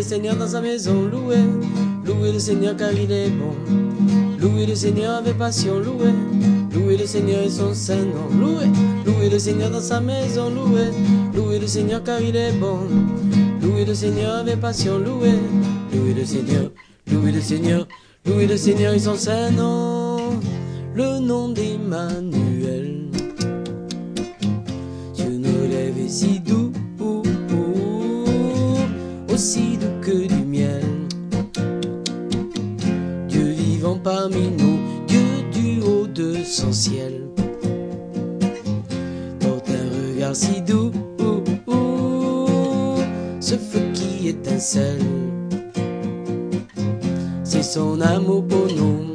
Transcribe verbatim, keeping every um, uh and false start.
Seigneur dans sa maison, louez, louez le Seigneur car il est bon. Louez le Seigneur avec passion, louez, louez le Seigneur et son saint nom, louez, louez le Seigneur dans sa maison, louez, louez le Seigneur car il est bon. Louez le Seigneur avec passion, louez, louez le Seigneur, louez le Seigneur, louez le Seigneur et son saint nom, le nom d'Emmanuel. Dieu nous lève si doux, aussi doux que du miel. Dieu vivant parmi nous, Dieu du haut de son ciel. Porte un regard si doux, ce feu qui étincelle. C'est son amour pour nous.